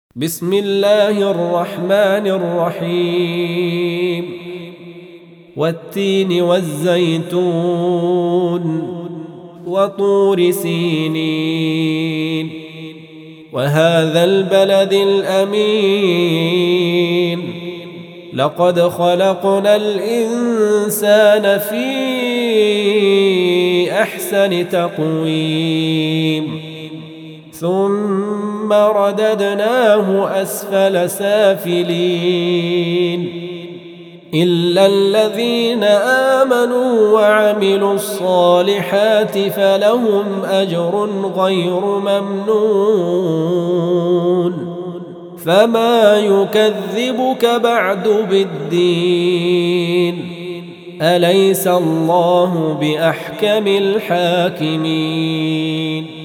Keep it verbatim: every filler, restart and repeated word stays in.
بسم الله الرحمن الرحيم والتين والزيتون وطور سينين وهذا البلد الأمين لقد خلقنا الإنسان في أحسن تقويم ثم رددناه أسفل سافلين إلا الذين آمنوا وعملوا الصالحات فلهم أجر غير ممنون فما يكذبك بعد بالدين أليس الله بأحكم الحاكمين